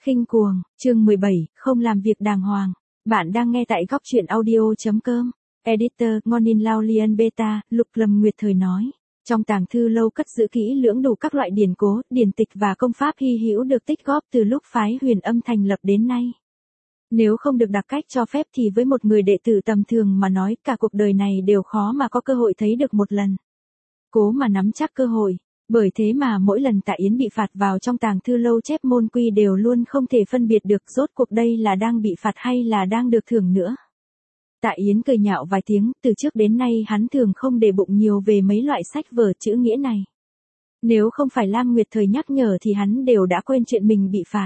Khinh cuồng, chương 17, không làm việc đàng hoàng. Bạn đang nghe tại góc truyện audio.com. Editor, Ngonin Lao Lian Beta, Lục Lâm Nguyệt Thời nói. Trong tàng thư lâu cất giữ kỹ lưỡng đủ các loại điển cố, điển tịch và công pháp hy hữu được tích góp từ lúc phái Huyền Âm thành lập đến nay. Nếu không được đặc cách cho phép thì với một người đệ tử tầm thường mà nói cả cuộc đời này đều khó mà có cơ hội thấy được một lần. Cố mà nắm chắc cơ hội. Bởi thế mà mỗi lần Tạ Yến bị phạt vào trong tàng thư lâu chép môn quy đều luôn không thể phân biệt được rốt cuộc đây là đang bị phạt hay là đang được thưởng nữa. Tạ Yến cười nhạo vài tiếng, từ trước đến nay hắn thường không để bụng nhiều về mấy loại sách vở chữ nghĩa này. Nếu không phải Lam Nguyệt Thời nhắc nhở thì hắn đều đã quên chuyện mình bị phạt.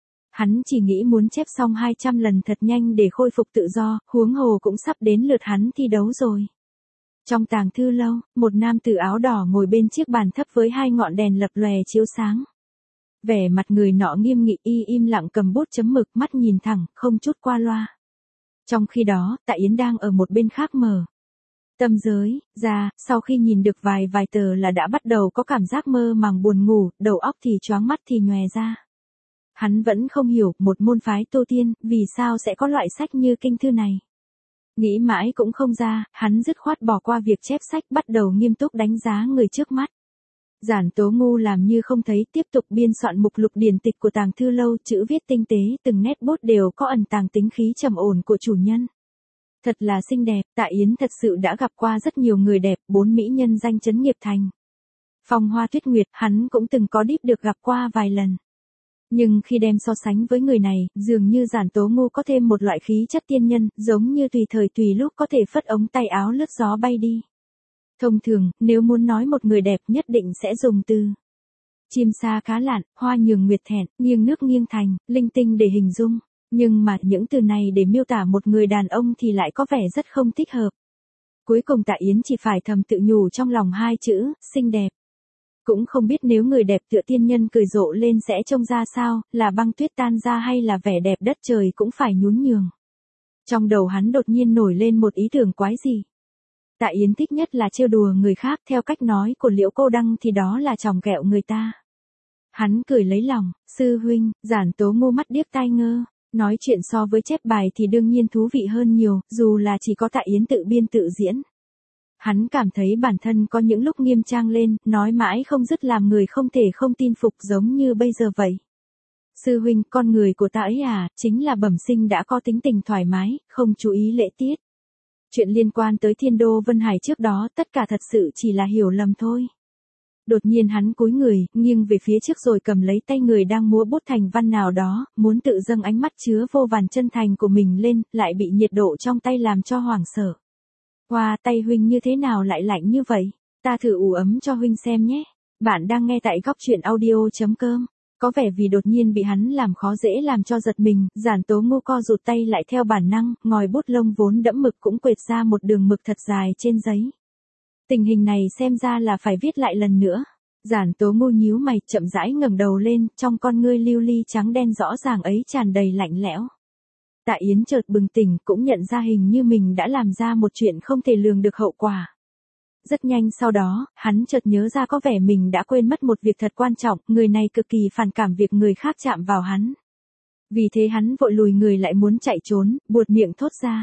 Hắn chỉ nghĩ muốn chép xong 200 lần thật nhanh để khôi phục tự do, huống hồ cũng sắp đến lượt hắn thi đấu rồi. Trong tàng thư lâu, một nam tử áo đỏ ngồi bên chiếc bàn thấp với hai ngọn đèn lập lòe chiếu sáng. Vẻ mặt người nọ nghiêm nghị im lặng cầm bút chấm mực, mắt nhìn thẳng, không chút qua loa. Trong khi đó, Tạ Yến đang ở một bên khác mở tâm giới ra, sau khi nhìn được vài tờ là đã bắt đầu có cảm giác mơ màng buồn ngủ, đầu óc thì choáng mắt thì nhòe ra. Hắn vẫn không hiểu một môn phái tu tiên, vì sao sẽ có loại sách như kinh thư này. Nghĩ mãi cũng không ra, hắn dứt khoát bỏ qua việc chép sách, bắt đầu nghiêm túc đánh giá người trước mắt. Giản Tố Ngu làm như không thấy, tiếp tục biên soạn mục lục điển tịch của tàng thư lâu, chữ viết tinh tế, từng nét bút đều có ẩn tàng tính khí trầm ổn của chủ nhân. Thật là xinh đẹp, Tạ Yến thật sự đã gặp qua rất nhiều người đẹp, 4 mỹ nhân danh chấn nghiệp thành. Phong Hoa Tuyết Nguyệt, hắn cũng từng có đích được gặp qua vài lần. Nhưng khi đem so sánh với người này, dường như Giản Tố Ngu có thêm một loại khí chất tiên nhân, giống như tùy thời tùy lúc có thể phất ống tay áo lướt gió bay đi. Thông thường, nếu muốn nói một người đẹp nhất định sẽ dùng từ chim sa cá lặn, hoa nhường nguyệt thẹn, nghiêng nước nghiêng thành, linh tinh để hình dung. Nhưng mà những từ này để miêu tả một người đàn ông thì lại có vẻ rất không thích hợp. Cuối cùng Tạ Yến chỉ phải thầm tự nhủ trong lòng hai chữ, xinh đẹp. Cũng không biết nếu người đẹp tựa tiên nhân cười rộ lên sẽ trông ra sao, là băng tuyết tan ra hay là vẻ đẹp đất trời cũng phải nhún nhường. Trong đầu hắn đột nhiên nổi lên một ý tưởng quái gì. Tạ Yến thích nhất là trêu đùa người khác, theo cách nói của Liễu Cô Đăng thì đó là chòng kẹo người ta. Hắn cười lấy lòng, sư huynh, Giản Tố Ngu mắt điếc tai ngơ, nói chuyện so với chép bài thì đương nhiên thú vị hơn nhiều, dù là chỉ có Tạ Yến tự biên tự diễn. Hắn cảm thấy bản thân có những lúc nghiêm trang lên, nói mãi không dứt làm người không thể không tin phục giống như bây giờ vậy. Sư huynh, con người của ta ấy à, chính là bẩm sinh đã có tính tình thoải mái, không chú ý lễ tiết. Chuyện liên quan tới Thiên Đô Vân Hải trước đó tất cả thật sự chỉ là hiểu lầm thôi. Đột nhiên hắn cúi người, nghiêng về phía trước rồi cầm lấy tay người đang múa bút thành văn nào đó, muốn tự dâng ánh mắt chứa vô vàn chân thành của mình lên, lại bị nhiệt độ trong tay làm cho hoảng sợ. Wow, tay huynh như thế nào lại lạnh như vậy? Ta thử ủ ấm cho huynh xem nhé. Bạn đang nghe tại góc truyện audio.com. Có vẻ vì đột nhiên bị hắn làm khó dễ làm cho giật mình, Giản Tố Ngu co rụt tay lại theo bản năng, ngòi bút lông vốn đẫm mực cũng quệt ra một đường mực thật dài trên giấy. Tình hình này xem ra là phải viết lại lần nữa. Giản Tố Ngu nhíu mày, chậm rãi ngẩng đầu lên, trong con ngươi lưu ly trắng đen rõ ràng ấy tràn đầy lạnh lẽo. Tạ Yến chợt bừng tỉnh, cũng nhận ra hình như mình đã làm ra một chuyện không thể lường được hậu quả. Rất nhanh sau đó, hắn chợt nhớ ra có vẻ mình đã quên mất một việc thật quan trọng, người này cực kỳ phản cảm việc người khác chạm vào hắn. Vì thế hắn vội lùi người lại muốn chạy trốn, buột miệng thốt ra.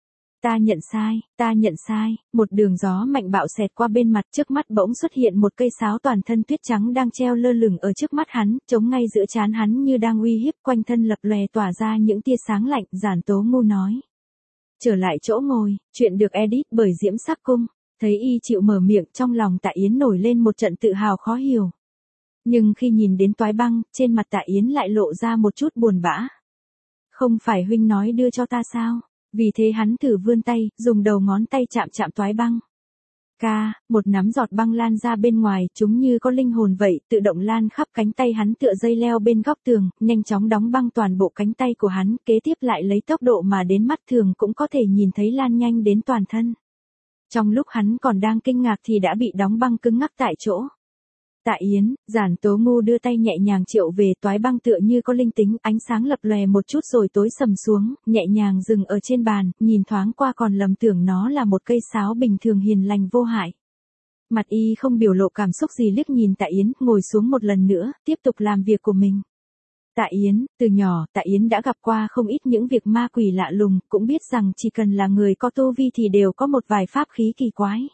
Ta nhận sai, một đường gió mạnh bạo xẹt qua bên mặt, trước mắt bỗng xuất hiện một cây sáo toàn thân tuyết trắng đang treo lơ lửng ở trước mắt hắn, chống ngay giữa trán hắn như đang uy hiếp, quanh thân lập lòe tỏa ra những tia sáng lạnh. Giản Tố Ngu nói. Trở lại chỗ ngồi, chuyện được edit bởi Diễm Sắc Cung. Thấy y chịu mở miệng, trong lòng Tạ Yến nổi lên một trận tự hào khó hiểu. Nhưng khi nhìn đến Toái Băng, trên mặt Tạ Yến lại lộ ra một chút buồn bã. Không phải huynh nói đưa cho ta sao? Vì thế hắn thử vươn tay, dùng đầu ngón tay chạm Toái Băng. Một nắm giọt băng lan ra bên ngoài, chúng như có linh hồn vậy, tự động lan khắp cánh tay hắn tựa dây leo bên góc tường, nhanh chóng đóng băng toàn bộ cánh tay của hắn, kế tiếp lại lấy tốc độ mà đến mắt thường cũng có thể nhìn thấy lan nhanh đến toàn thân. Trong lúc hắn còn đang kinh ngạc thì đã bị đóng băng cứng ngắc tại chỗ. Tạ Yến, Giản Tố Ngu đưa tay nhẹ nhàng triệu về, Toái Băng tựa như có linh tính, ánh sáng lập lòe một chút rồi tối sầm xuống, nhẹ nhàng dừng ở trên bàn, nhìn thoáng qua còn lầm tưởng nó là một cây sáo bình thường hiền lành vô hại. Mặt y không biểu lộ cảm xúc gì, liếc nhìn Tạ Yến, ngồi xuống một lần nữa, tiếp tục làm việc của mình. Tạ Yến, từ nhỏ, Tạ Yến đã gặp qua không ít những việc ma quỷ lạ lùng, cũng biết rằng chỉ cần là người có tu vi thì đều có một vài pháp khí kỳ quái.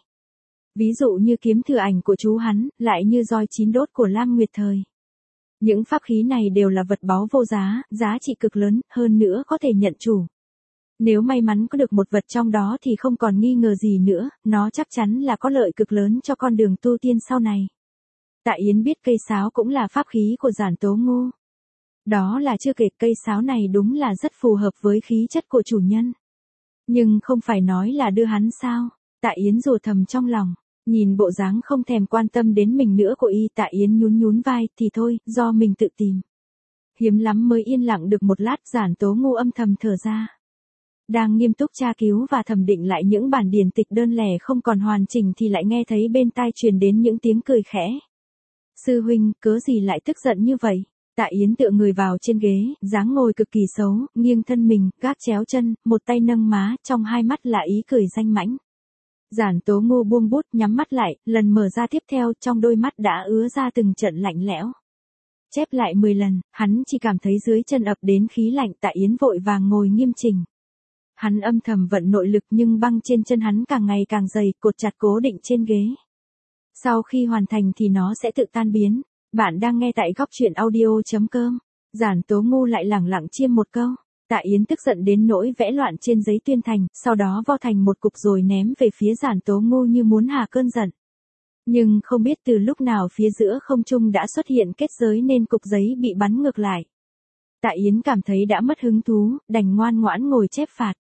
Ví dụ như kiếm thừa ảnh của chú hắn, lại như roi chín đốt của Lam Nguyệt Thời. Những pháp khí này đều là vật báu vô giá, giá trị cực lớn, hơn nữa có thể nhận chủ. Nếu may mắn có được một vật trong đó thì không còn nghi ngờ gì nữa, nó chắc chắn là có lợi cực lớn cho con đường tu tiên sau này. Tạ Yến biết cây sáo cũng là pháp khí của Giản Tố Ngô. Đó là chưa kể cây sáo này đúng là rất phù hợp với khí chất của chủ nhân. Nhưng không phải nói là đưa hắn sao? Tạ Yến rủa thầm trong lòng, nhìn bộ dáng không thèm quan tâm đến mình nữa của y, Tạ Yến nhún nhún vai, thì thôi, do mình tự tìm. Hiếm lắm mới yên lặng được một lát, Giản Tố Ngô âm thầm thở ra. Đang nghiêm túc tra cứu và thẩm định lại những bản điển tịch đơn lẻ không còn hoàn chỉnh thì lại nghe thấy bên tai truyền đến những tiếng cười khẽ. Sư huynh, cớ gì lại tức giận như vậy? Tạ Yến tựa người vào trên ghế, dáng ngồi cực kỳ xấu, nghiêng thân mình, gác chéo chân, một tay nâng má, trong hai mắt là ý cười danh mãnh. Giản Tố Ngô buông bút, nhắm mắt lại, lần mở ra tiếp theo, trong đôi mắt đã ứa ra từng trận lạnh lẽo. Chép lại 10 lần, hắn chỉ cảm thấy dưới chân ập đến khí lạnh. Tạ Yến vội vàng ngồi nghiêm chỉnh. Hắn âm thầm vận nội lực nhưng băng trên chân hắn càng ngày càng dày, cột chặt cố định trên ghế. Sau khi hoàn thành thì nó sẽ tự tan biến. Bạn đang nghe tại góc truyện audio.com. Giản Tố Ngô lại lẳng lặng chiêm một câu. Tạ Yến tức giận đến nỗi vẽ loạn trên giấy tuyên thành, sau đó vo thành một cục rồi ném về phía Giản Tố Ngô như muốn hạ cơn giận. Nhưng không biết từ lúc nào phía giữa không trung đã xuất hiện kết giới nên cục giấy bị bắn ngược lại. Tạ Yến cảm thấy đã mất hứng thú, đành ngoan ngoãn ngồi chép phạt.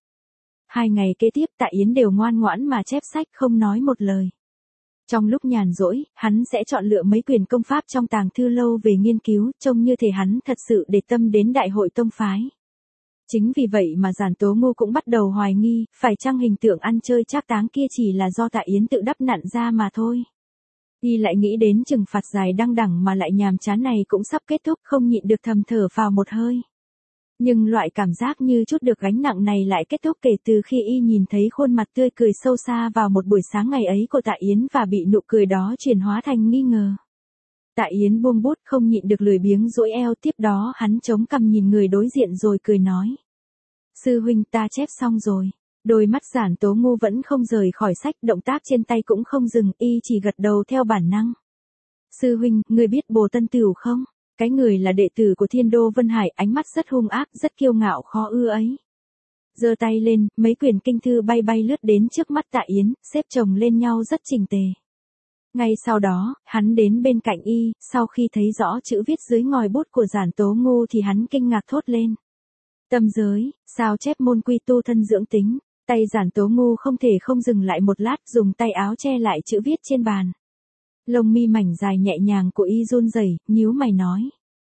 2 ngày kế tiếp Tạ Yến đều ngoan ngoãn mà chép sách không nói một lời. Trong lúc nhàn rỗi, hắn sẽ chọn lựa mấy quyển công pháp trong tàng thư lâu về nghiên cứu, trông như thể hắn thật sự để tâm đến đại hội tông phái. Chính vì vậy mà Giản Tố Ngô cũng bắt đầu hoài nghi, phải chăng hình tượng ăn chơi trác táng kia chỉ là do Tạ Yến tự đắp nặn ra mà thôi. Y lại nghĩ đến trừng phạt dài đăng đẳng mà lại nhàm chán này cũng sắp kết thúc, không nhịn được thầm thở phào một hơi. Nhưng loại cảm giác như chút được gánh nặng này lại kết thúc kể từ khi y nhìn thấy khuôn mặt tươi cười sâu xa vào một buổi sáng ngày ấy của Tạ Yến và bị nụ cười đó chuyển hóa thành nghi ngờ. Tạ Yến buông bút không nhịn được lười biếng duỗi eo, tiếp đó hắn chống cằm nhìn người đối diện rồi cười nói. Sư huynh, ta chép xong rồi. Đôi mắt Giản Tố Ngô vẫn không rời khỏi sách, động tác trên tay cũng không dừng, y chỉ gật đầu theo bản năng. Sư huynh, ngươi biết Bồ Tân Tửu không? Cái người là đệ tử của Thiên Đô Vân Hải, ánh mắt rất hung ác, rất kiêu ngạo khó ưa ấy. Giơ tay lên, mấy quyển kinh thư bay bay lướt đến trước mắt Tạ Yến, xếp chồng lên nhau rất chỉnh tề. Ngay sau đó, hắn đến bên cạnh y, sau khi thấy rõ chữ viết dưới ngòi bút của Giản Tố Ngô thì hắn kinh ngạc thốt lên. Tâm giới, sao chép môn quy tu thân dưỡng tính. Tay Giản Tố Ngô không thể không dừng lại một lát, dùng tay áo che lại chữ viết trên bàn. Lông mi mảnh dài nhẹ nhàng của y run rẩy, nhíu mày nói.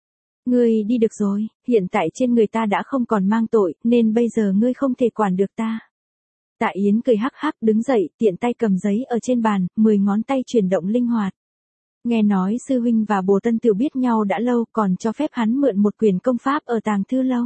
Ngươi đi được rồi, hiện tại trên người ta đã không còn mang tội, nên bây giờ ngươi không thể quản được ta. Tạ Yến cười hắc hắc đứng dậy, tiện tay cầm giấy ở trên bàn, 10 ngón tay chuyển động linh hoạt. Nghe nói sư huynh và Bồ Tân Tửu biết nhau đã lâu, còn cho phép hắn mượn một quyển công pháp ở tàng thư lâu.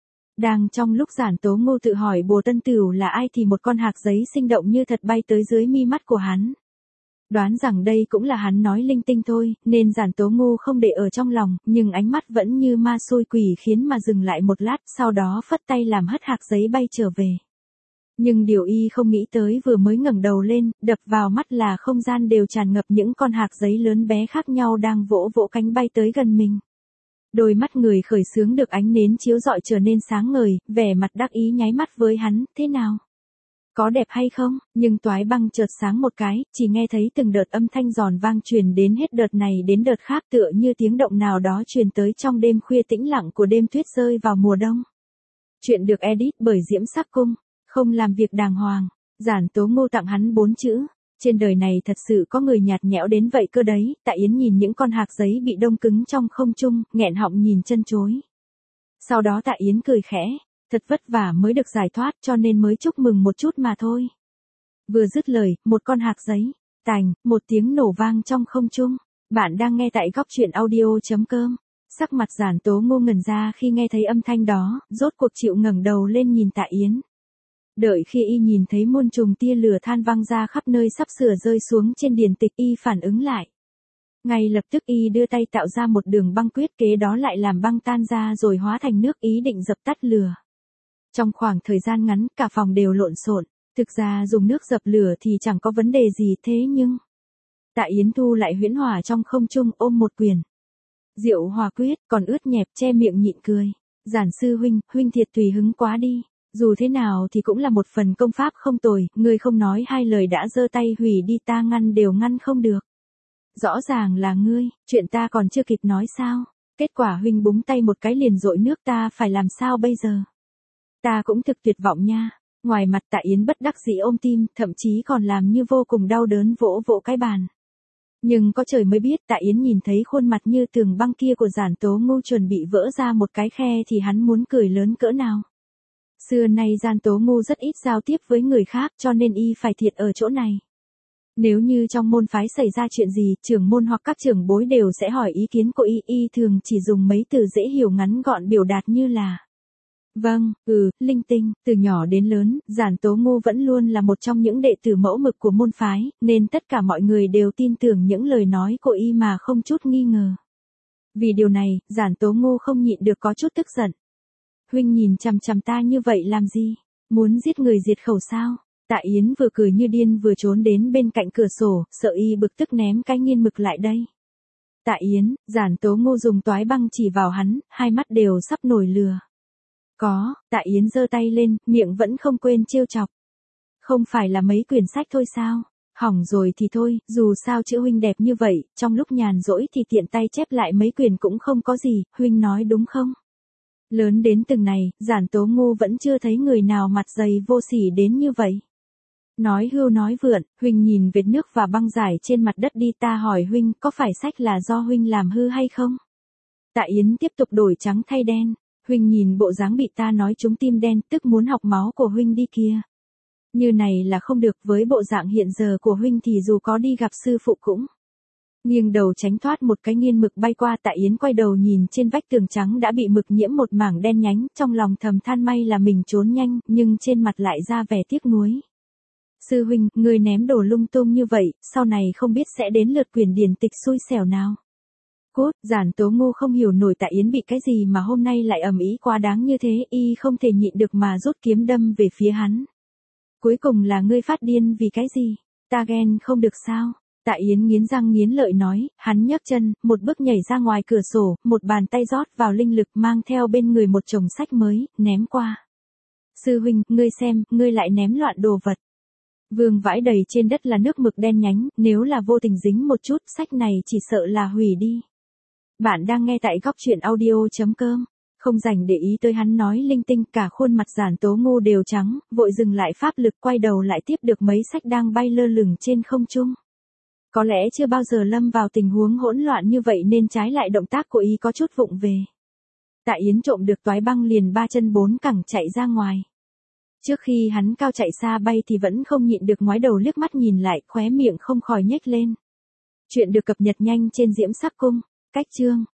Đang trong lúc Giản Tố Ngô tự hỏi Bồ Tân Tửu là ai thì một con hạc giấy sinh động như thật bay tới dưới mi mắt của hắn. Đoán rằng đây cũng là hắn nói linh tinh thôi, nên Giản Tố Ngô không để ở trong lòng, nhưng ánh mắt vẫn như ma xôi quỷ khiến mà dừng lại một lát, sau đó phất tay làm hất hạc giấy bay trở về. Nhưng điều y không nghĩ tới vừa mới ngẩng đầu lên, đập vào mắt là không gian đều tràn ngập những con hạc giấy lớn bé khác nhau đang vỗ vỗ cánh bay tới gần mình. Đôi mắt người khởi xướng được ánh nến chiếu rọi trở nên sáng ngời, vẻ mặt đắc ý nháy mắt với hắn, thế nào? Có đẹp hay không? Nhưng toái băng chợt sáng một cái, chỉ nghe thấy từng đợt âm thanh giòn vang truyền đến hết đợt này đến đợt khác tựa như tiếng động nào đó truyền tới trong đêm khuya tĩnh lặng của đêm tuyết rơi vào mùa đông. Chuyện được edit bởi Diễm Sắc Cung, không làm việc đàng hoàng. Giản Tố Ngô tặng hắn 4 chữ. Trên đời này thật sự có người nhạt nhẽo đến vậy cơ đấy. Tạ Yến nhìn những con hạc giấy bị đông cứng trong không trung, nghẹn họng nhìn chân chối. Sau đó Tạ Yến cười khẽ. Thật vất vả mới được giải thoát cho nên mới chúc mừng một chút mà thôi. Vừa dứt lời, một con hạc giấy, tành, một tiếng nổ vang trong không trung. Bạn đang nghe tại góc truyện audio.com. Sắc mặt Giản Tố Ngô ngẩn ra khi nghe thấy âm thanh đó, rốt cuộc chịu ngẩng đầu lên nhìn Tạ Yến. Đợi khi y nhìn thấy muôn trùng tia lửa than văng ra khắp nơi sắp sửa rơi xuống trên điển tịch, y phản ứng lại. Ngay lập tức y đưa tay tạo ra một đường băng quyết, kế đó lại làm băng tan ra rồi hóa thành nước, ý định dập tắt lửa. Trong khoảng thời gian ngắn, cả phòng đều lộn xộn. Thực ra dùng nước dập lửa thì chẳng có vấn đề gì, thế nhưng Tạ Yến thu lại huyễn hỏa trong không trung, ôm một quyển Diệu Hòa Quyết, còn ướt nhẹp, che miệng nhịn cười. Giản sư huynh, huynh thiệt tùy hứng quá đi. Dù thế nào thì cũng là một phần công pháp không tồi, ngươi không nói hai lời đã giơ tay hủy đi, ta ngăn đều ngăn không được. Rõ ràng là ngươi, chuyện ta còn chưa kịp nói sao. Kết quả huynh búng tay một cái liền dội nước, ta phải làm sao bây giờ? Ta cũng thực tuyệt vọng nha. Ngoài mặt Tạ Yến bất đắc dĩ ôm tim, thậm chí còn làm như vô cùng đau đớn vỗ vỗ cái bàn. Nhưng có trời mới biết, Tạ Yến nhìn thấy khuôn mặt như tường băng kia của Giản Tố Ngô chuẩn bị vỡ ra một cái khe thì hắn muốn cười lớn cỡ nào. Xưa nay Giản Tố Ngô rất ít giao tiếp với người khác, cho nên y phải thiệt ở chỗ này. Nếu như trong môn phái xảy ra chuyện gì, trưởng môn hoặc các trưởng bối đều sẽ hỏi ý kiến của y thường chỉ dùng mấy từ dễ hiểu ngắn gọn biểu đạt như là vâng, linh tinh. Từ nhỏ đến lớn, Giản Tố Ngô vẫn luôn là một trong những đệ tử mẫu mực của môn phái, nên tất cả mọi người đều tin tưởng những lời nói của y mà không chút nghi ngờ. Vì điều này, Giản Tố Ngô không nhịn được có chút tức giận. Huynh nhìn chằm chằm ta như vậy làm gì? Muốn giết người diệt khẩu sao? Tạ Yến vừa cười như điên vừa trốn đến bên cạnh cửa sổ, sợ y bực tức ném cái nghiên mực lại đây. Tạ Yến, Giản Tố Ngô dùng toái băng chỉ vào hắn, hai mắt đều sắp nổi lửa. Có, Tạ Yến giơ tay lên, miệng vẫn không quên trêu chọc. Không phải là mấy quyển sách thôi sao? Hỏng rồi thì thôi, dù sao chữ huynh đẹp như vậy, trong lúc nhàn rỗi thì tiện tay chép lại mấy quyển cũng không có gì, huynh nói đúng không? Lớn đến từng này, Giản Tố Ngô vẫn chưa thấy người nào mặt dày vô sỉ đến như vậy. Nói hưu nói vượn, huynh nhìn vệt nước và băng rải trên mặt đất đi, ta hỏi huynh, có phải sách là do huynh làm hư hay không? Tạ Yến tiếp tục đổi trắng thay đen. Huynh nhìn bộ dáng bị ta nói trúng tim đen, tức muốn học máu của huynh đi kia. Như này là không được, với bộ dạng hiện giờ của huynh thì dù có đi gặp sư phụ cũng. Nghiêng đầu tránh thoát một cái nghiên mực bay qua. Tạ Yến quay đầu nhìn trên vách tường trắng đã bị mực nhiễm một mảng đen nhánh, trong lòng thầm than may là mình trốn nhanh, nhưng trên mặt lại ra vẻ tiếc nuối. Sư huynh, ngươi ném đồ lung tung như vậy, sau này không biết sẽ đến lượt quyển điển tịch xui xẻo nào. Cốt, Giản Tố Ngô không hiểu nổi Tạ Yến bị cái gì mà hôm nay lại ầm ĩ quá đáng như thế, y không thể nhịn được mà rút kiếm đâm về phía hắn. Cuối cùng là ngươi phát điên vì cái gì? Ta ghen không được sao? Tạ Yến nghiến răng nghiến lợi nói, hắn nhấc chân, một bước nhảy ra ngoài cửa sổ, một bàn tay rót vào linh lực mang theo bên người một chồng sách mới, ném qua. Sư huynh, ngươi xem, ngươi lại ném loạn đồ vật. Vương vãi đầy trên đất là nước mực đen nhánh, nếu là vô tình dính một chút, sách này chỉ sợ là hủy đi. Bạn đang nghe tại góc truyện audio.com. Không dành để ý tới hắn nói linh tinh, cả khuôn mặt Giản Tố Ngô đều trắng, vội dừng lại pháp lực, quay đầu lại tiếp được mấy sách đang bay lơ lửng trên không trung. Có lẽ chưa bao giờ lâm vào tình huống hỗn loạn như vậy nên trái lại động tác của y có chút vụng về. Tạ Yến trộm được toái băng liền ba chân bốn cẳng chạy ra ngoài. Trước khi hắn cao chạy xa bay thì vẫn không nhịn được ngoái đầu liếc mắt nhìn lại, khóe miệng không khỏi nhếch lên. Chuyện được cập nhật nhanh trên Diễm Sắc Cung. Cách chương